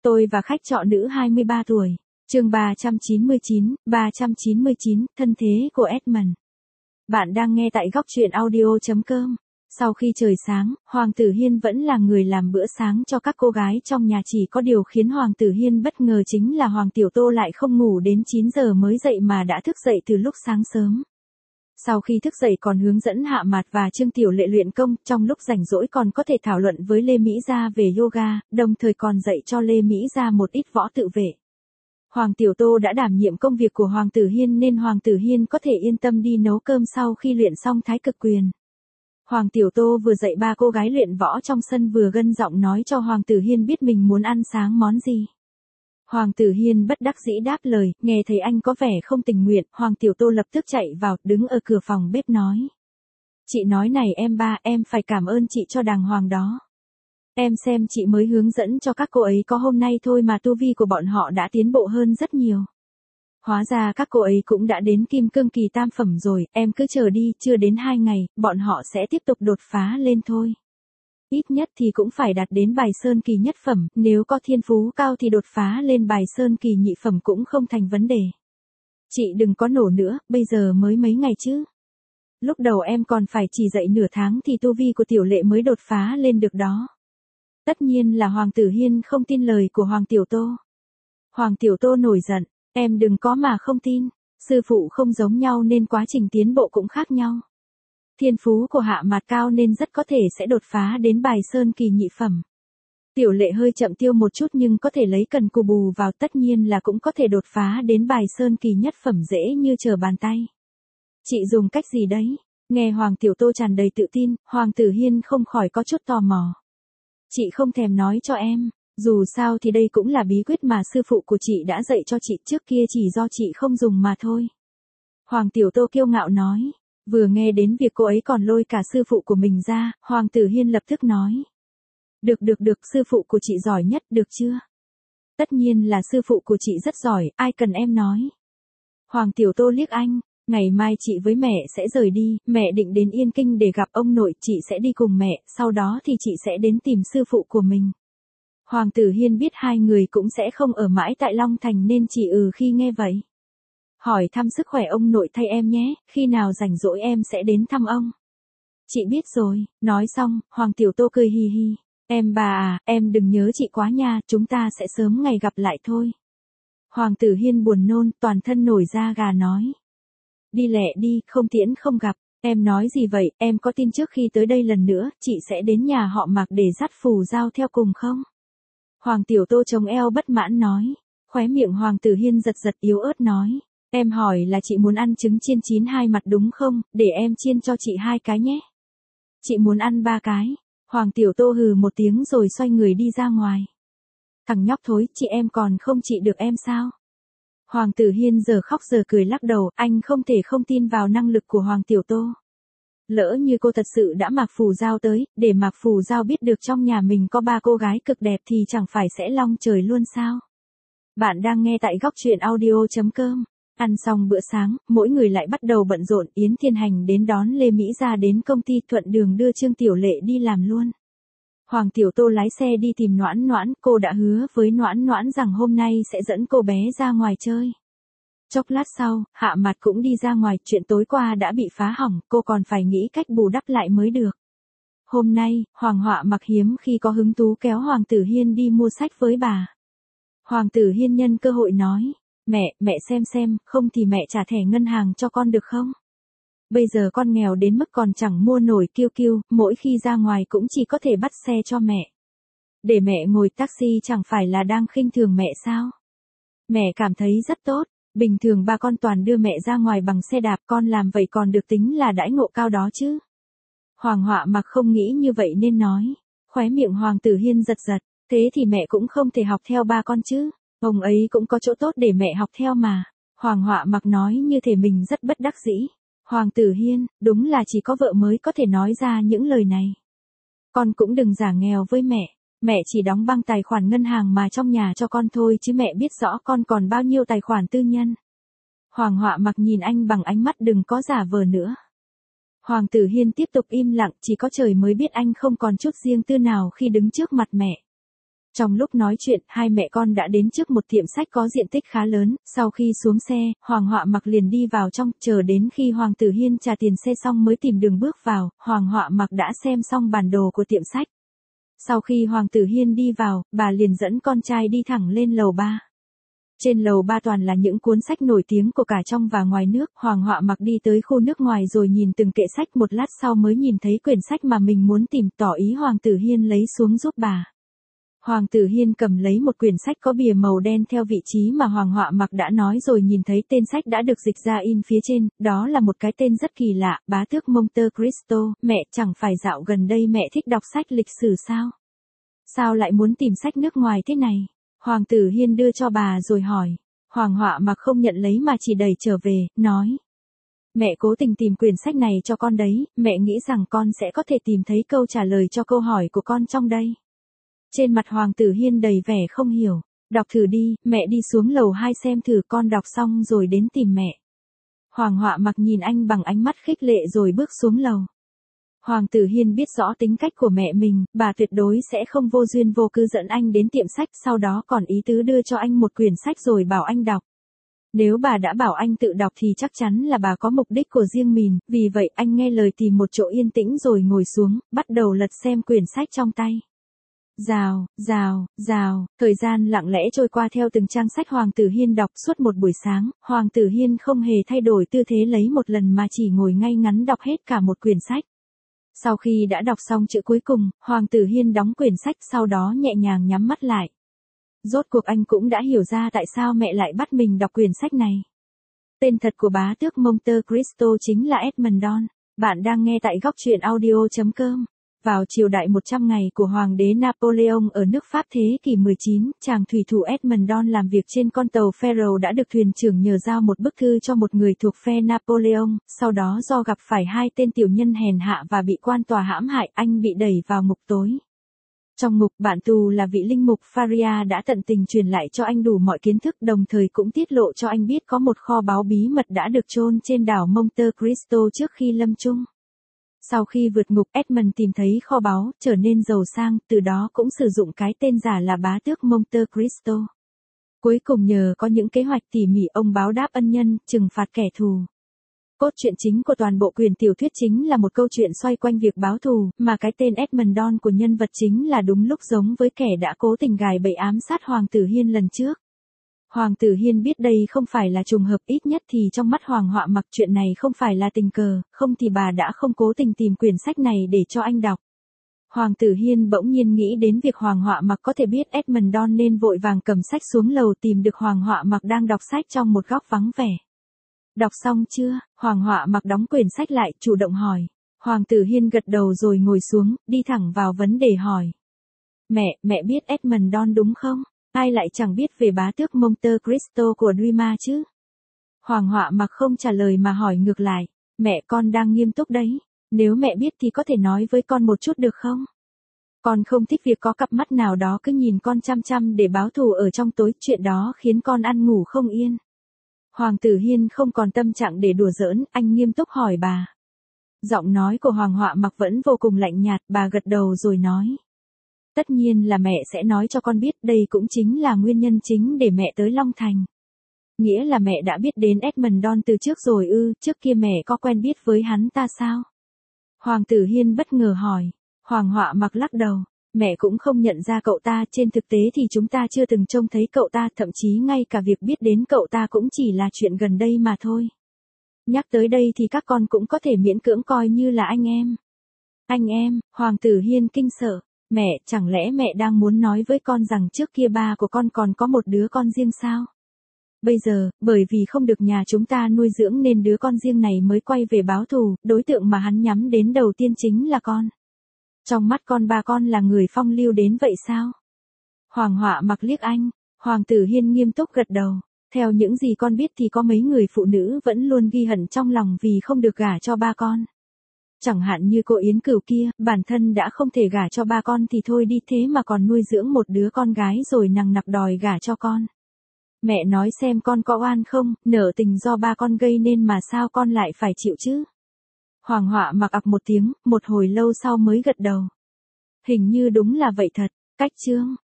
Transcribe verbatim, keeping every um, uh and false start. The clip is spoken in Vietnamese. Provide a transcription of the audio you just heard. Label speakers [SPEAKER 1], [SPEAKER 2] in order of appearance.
[SPEAKER 1] Tôi và khách trọ nữ hai mươi ba tuổi. Chương ba trăm chín mươi chín, ba trăm chín mươi chín, thân thế của Edmund. Bạn đang nghe tại góc truyện audio chấm com. Sau khi trời sáng, Hoàng Tử Hiên vẫn là người làm bữa sáng cho các cô gái trong nhà, chỉ có điều khiến Hoàng Tử Hiên bất ngờ chính là Hoàng Tiểu Tô lại không ngủ đến chín giờ mới dậy mà đã thức dậy từ lúc sáng sớm. Sau khi thức dậy còn hướng dẫn Hạ Mạt và Trương Tiểu Lệ luyện công, trong lúc rảnh rỗi còn có thể thảo luận với Lê Mỹ Gia về yoga, đồng thời còn dạy cho Lê Mỹ Gia một ít võ tự vệ. Hoàng Tiểu Tô đã đảm nhiệm công việc của Hoàng Tử Hiên nên Hoàng Tử Hiên có thể yên tâm đi nấu cơm sau khi luyện xong Thái Cực Quyền. Hoàng Tiểu Tô vừa dạy ba cô gái luyện võ trong sân vừa gân giọng nói cho Hoàng Tử Hiên biết mình muốn ăn sáng món gì. Hoàng Tử Hiên bất đắc dĩ đáp lời, nghe thấy anh có vẻ không tình nguyện, Hoàng Tiểu Tô lập tức chạy vào, đứng ở cửa phòng bếp nói. Chị nói này em ba, em phải cảm ơn chị cho đàng hoàng đó. Em xem chị mới hướng dẫn cho các cô ấy có hôm nay thôi mà tu vi của bọn họ đã tiến bộ hơn rất nhiều. Hóa ra các cô ấy cũng đã đến kim cương kỳ tam phẩm rồi, em cứ chờ đi, chưa đến hai ngày, bọn họ sẽ tiếp tục đột phá lên thôi. Ít nhất thì cũng phải đạt đến bài sơn kỳ nhất phẩm, nếu có thiên phú cao thì đột phá lên bài sơn kỳ nhị phẩm cũng không thành vấn đề. Chị đừng có nổ nữa, bây giờ mới mấy ngày chứ. Lúc đầu em còn phải chỉ dạy nửa tháng thì tu vi của Tiểu Lệ mới đột phá lên được đó. Tất nhiên là Hoàng Tử Hiên không tin lời của Hoàng Tiểu Tô. Hoàng Tiểu Tô nổi giận, em đừng có mà không tin, sư phụ không giống nhau nên quá trình tiến bộ cũng khác nhau. Thiên phú của Hạ Mạt cao nên rất có thể sẽ đột phá đến bài sơn kỳ nhị phẩm. Tiểu Lệ hơi chậm tiêu một chút nhưng có thể lấy cần cù bù vào, tất nhiên là cũng có thể đột phá đến bài sơn kỳ nhất phẩm dễ như trở bàn tay. Chị dùng cách gì đấy? Nghe Hoàng Tiểu Tô tràn đầy tự tin, Hoàng Tử Hiên không khỏi có chút tò mò. Chị không thèm nói cho em, dù sao thì đây cũng là bí quyết mà sư phụ của chị đã dạy cho chị trước kia, chỉ do chị không dùng mà thôi. Hoàng Tiểu Tô kiêu ngạo nói. Vừa nghe đến việc cô ấy còn lôi cả sư phụ của mình ra, Hoàng Tử Hiên lập tức nói. Được được được, sư phụ của chị giỏi nhất, được chưa? Tất nhiên là sư phụ của chị rất giỏi, ai cần em nói. Hoàng Tiểu Tô liếc anh, ngày mai chị với mẹ sẽ rời đi, mẹ định đến Yên Kinh để gặp ông nội, chị sẽ đi cùng mẹ, sau đó thì chị sẽ đến tìm sư phụ của mình. Hoàng Tử Hiên biết hai người cũng sẽ không ở mãi tại Long Thành nên chỉ ừ khi nghe vậy. Hỏi thăm sức khỏe ông nội thay em nhé, khi nào rảnh rỗi em sẽ đến thăm ông. Chị biết rồi, nói xong, Hoàng Tiểu Tô cười hì hì. Em bà à, em đừng nhớ chị quá nha, chúng ta sẽ sớm ngày gặp lại thôi. Hoàng Tử Hiên buồn nôn, toàn thân nổi da gà nói. Đi lẹ đi, không tiễn không gặp, em nói gì vậy, em có tin trước khi tới đây lần nữa, chị sẽ đến nhà họ Mạc để dắt phù giao theo cùng không? Hoàng Tiểu Tô chống eo bất mãn nói. Khóe miệng Hoàng Tử Hiên giật giật yếu ớt nói. Em hỏi là chị muốn ăn trứng chiên chín hai mặt đúng không, để em chiên cho chị hai cái nhé. Chị muốn ăn ba cái. Hoàng Tiểu Tô hừ một tiếng rồi xoay người đi ra ngoài. Thằng nhóc thối, chị em còn không trị được em sao? Hoàng Tử Hiên giờ khóc giờ cười lắc đầu, anh không thể không tin vào năng lực của Hoàng Tiểu Tô. Lỡ như cô thật sự đã Mạc Phù Giao tới, để Mạc Phù Giao biết được trong nhà mình có ba cô gái cực đẹp thì chẳng phải sẽ long trời luôn sao? Bạn đang nghe tại góc truyện audio chấm com. Ăn xong bữa sáng, mỗi người lại bắt đầu bận rộn, Yến Thiên Hành đến đón Lê Mỹ Gia đến công ty, thuận đường đưa Trương Tiểu Lệ đi làm luôn. Hoàng Tiểu Tô lái xe đi tìm Noãn Noãn, cô đã hứa với Noãn Noãn rằng hôm nay sẽ dẫn cô bé ra ngoài chơi. Chốc lát sau, Hạ Mạt cũng đi ra ngoài, chuyện tối qua đã bị phá hỏng, cô còn phải nghĩ cách bù đắp lại mới được. Hôm nay, Hoàng Họa Mặc hiếm khi có hứng thú kéo Hoàng Tử Hiên đi mua sách với bà. Hoàng Tử Hiên nhân cơ hội nói. Mẹ, mẹ xem xem, không thì mẹ trả thẻ ngân hàng cho con được không? Bây giờ con nghèo đến mức còn chẳng mua nổi kiêu kiêu, mỗi khi ra ngoài cũng chỉ có thể bắt xe cho mẹ. Để mẹ ngồi taxi chẳng phải là đang khinh thường mẹ sao? Mẹ cảm thấy rất tốt, bình thường ba con toàn đưa mẹ ra ngoài bằng xe đạp, con làm vậy còn được tính là đãi ngộ cao đó chứ. Hoàng Họa Mặc không nghĩ như vậy nên nói, khóe miệng Hoàng Tử Hiên giật giật, thế thì mẹ cũng không thể học theo ba con chứ. Ông ấy cũng có chỗ tốt để mẹ học theo mà. Hoàng Họa Mặc nói như thể mình rất bất đắc dĩ. Hoàng Tử Hiên, đúng là chỉ có vợ mới có thể nói ra những lời này. Con cũng đừng giả nghèo với mẹ. Mẹ chỉ đóng băng tài khoản ngân hàng mà trong nhà cho con thôi chứ mẹ biết rõ con còn bao nhiêu tài khoản tư nhân. Hoàng Họa Mặc nhìn anh bằng ánh mắt đừng có giả vờ nữa. Hoàng Tử Hiên tiếp tục im lặng, chỉ có trời mới biết anh không còn chút riêng tư nào khi đứng trước mặt mẹ. Trong lúc nói chuyện, hai mẹ con đã đến trước một tiệm sách có diện tích khá lớn, sau khi xuống xe, Hoàng Họa Mặc liền đi vào trong, chờ đến khi Hoàng Tử Hiên trả tiền xe xong mới tìm đường bước vào, Hoàng Họa Mặc đã xem xong bản đồ của tiệm sách. Sau khi Hoàng Tử Hiên đi vào, bà liền dẫn con trai đi thẳng lên lầu ba. Trên lầu ba toàn là những cuốn sách nổi tiếng của cả trong và ngoài nước, Hoàng Họa Mặc đi tới khu nước ngoài rồi nhìn từng kệ sách, một lát sau mới nhìn thấy quyển sách mà mình muốn tìm, tỏ ý Hoàng Tử Hiên lấy xuống giúp bà. Hoàng Tử Hiên cầm lấy một quyển sách có bìa màu đen theo vị trí mà Hoàng Họa Mặc đã nói rồi nhìn thấy tên sách đã được dịch ra in phía trên, đó là một cái tên rất kỳ lạ, Bá Tước Monte Cristo. Mẹ, chẳng phải dạo gần đây mẹ thích đọc sách lịch sử sao? Sao lại muốn tìm sách nước ngoài thế này? Hoàng Tử Hiên đưa cho bà rồi hỏi. Hoàng Họa Mặc không nhận lấy mà chỉ đẩy trở về, nói. Mẹ cố tình tìm quyển sách này cho con đấy, mẹ nghĩ rằng con sẽ có thể tìm thấy câu trả lời cho câu hỏi của con trong đây. Trên mặt Hoàng Tử Hiên đầy vẻ không hiểu. Đọc thử đi, mẹ đi xuống lầu hai xem thử, con đọc xong rồi đến tìm mẹ. Hoàng Họa Mặc nhìn anh bằng ánh mắt khích lệ rồi bước xuống lầu. Hoàng Tử Hiên biết rõ tính cách của mẹ mình, bà tuyệt đối sẽ không vô duyên vô cớ dẫn anh đến tiệm sách, sau đó còn ý tứ đưa cho anh một quyển sách rồi bảo anh đọc. Nếu bà đã bảo anh tự đọc thì chắc chắn là bà có mục đích của riêng mình, vì vậy anh nghe lời tìm một chỗ yên tĩnh rồi ngồi xuống, bắt đầu lật xem quyển sách trong tay. Rào, rào, rào, thời gian lặng lẽ trôi qua theo từng trang sách Hoàng Tử Hiên đọc suốt một buổi sáng, Hoàng Tử Hiên không hề thay đổi tư thế lấy một lần mà chỉ ngồi ngay ngắn đọc hết cả một quyển sách. Sau khi đã đọc xong chữ cuối cùng, Hoàng Tử Hiên đóng quyển sách, sau đó nhẹ nhàng nhắm mắt lại. Rốt cuộc anh cũng đã hiểu ra tại sao mẹ lại bắt mình đọc quyển sách này. Tên thật của Bá Tước Monte Cristo chính là Edmond Don. Bạn đang nghe tại góc truyện audio chấm com. Vào triều đại một trăm ngày của Hoàng đế Napoleon ở nước Pháp thế kỷ mười chín, chàng thủy thủ Edmond Don làm việc trên con tàu Pharaoh đã được thuyền trưởng nhờ giao một bức thư cho một người thuộc phe Napoleon, sau đó do gặp phải hai tên tiểu nhân hèn hạ và bị quan tòa hãm hại, anh bị đẩy vào ngục tối. Trong ngục, bạn tù là vị linh mục Faria đã tận tình truyền lại cho anh đủ mọi kiến thức, đồng thời cũng tiết lộ cho anh biết có một kho báu bí mật đã được chôn trên đảo Monte Cristo trước khi lâm chung. Sau khi vượt ngục, Edmond tìm thấy kho báu, trở nên giàu sang, từ đó cũng sử dụng cái tên giả là Bá Tước Monte Cristo. Cuối cùng nhờ có những kế hoạch tỉ mỉ ông báo đáp ân nhân, trừng phạt kẻ thù. Cốt truyện chính của toàn bộ quyển tiểu thuyết chính là một câu chuyện xoay quanh việc báo thù, mà cái tên Edmond Don của nhân vật chính là đúng lúc giống với kẻ đã cố tình gài bẫy ám sát Hoàng Tử Hiên lần trước. Hoàng Tử Hiên biết đây không phải là trùng hợp, ít nhất thì trong mắt Hoàng Họa Mặc chuyện này không phải là tình cờ, không thì bà đã không cố tình tìm quyển sách này để cho anh đọc. Hoàng Tử Hiên bỗng nhiên nghĩ đến việc Hoàng Họa Mặc có thể biết Edmond Don nên vội vàng cầm sách xuống lầu tìm được Hoàng Họa Mặc đang đọc sách trong một góc vắng vẻ. Đọc xong chưa? Hoàng Họa Mặc đóng quyển sách lại, chủ động hỏi. Hoàng Tử Hiên gật đầu rồi ngồi xuống, đi thẳng vào vấn đề hỏi. Mẹ, mẹ biết Edmond Don đúng không? Ai lại chẳng biết về Bá Tước Monte Cristo của Dumas chứ? Hoàng Họa Mặc không trả lời mà hỏi ngược lại. Mẹ, con đang nghiêm túc đấy. Nếu mẹ biết thì có thể nói với con một chút được không? Con không thích việc có cặp mắt nào đó cứ nhìn con chăm chăm để báo thù ở trong tối, chuyện đó khiến con ăn ngủ không yên. Hoàng Tử Hiên không còn tâm trạng để đùa giỡn, anh nghiêm túc hỏi bà. Giọng nói của Hoàng Họa Mặc vẫn vô cùng lạnh nhạt, bà gật đầu rồi nói. Tất nhiên là mẹ sẽ nói cho con biết, đây cũng chính là nguyên nhân chính để mẹ tới Long Thành. Nghĩa là mẹ đã biết đến Edmond Don từ trước rồi ư? Trước kia mẹ có quen biết với hắn ta sao? Hoàng Tử Hiên bất ngờ hỏi. Hoàng Họa Mặc lắc đầu. Mẹ cũng không nhận ra cậu ta, trên thực tế thì chúng ta chưa từng trông thấy cậu ta, thậm chí ngay cả việc biết đến cậu ta cũng chỉ là chuyện gần đây mà thôi. Nhắc tới đây thì các con cũng có thể miễn cưỡng coi như là anh em. Anh em? Hoàng Tử Hiên kinh sợ. Mẹ, chẳng lẽ mẹ đang muốn nói với con rằng trước kia ba của con còn có một đứa con riêng sao? Bây giờ, bởi vì không được nhà chúng ta nuôi dưỡng nên đứa con riêng này mới quay về báo thù, đối tượng mà hắn nhắm đến đầu tiên chính là con. Trong mắt con ba con là người phong lưu đến vậy sao? Hoàng Họa Mặc liếc anh, Hoàng Tử Hiên nghiêm túc gật đầu. Theo những gì con biết thì có mấy người phụ nữ vẫn luôn ghi hận trong lòng vì không được gả cho ba con. Chẳng hạn như cô Yến Cửu kia, bản thân đã không thể gả cho ba con thì thôi đi, thế mà còn nuôi dưỡng một đứa con gái rồi nằng nặc đòi gả cho con. Mẹ nói xem con có oan không, nợ tình do ba con gây nên mà sao con lại phải chịu chứ? Hoàng Họa Mặc ặc một tiếng, một hồi lâu sau mới gật đầu. Hình như đúng là vậy thật. Cách chương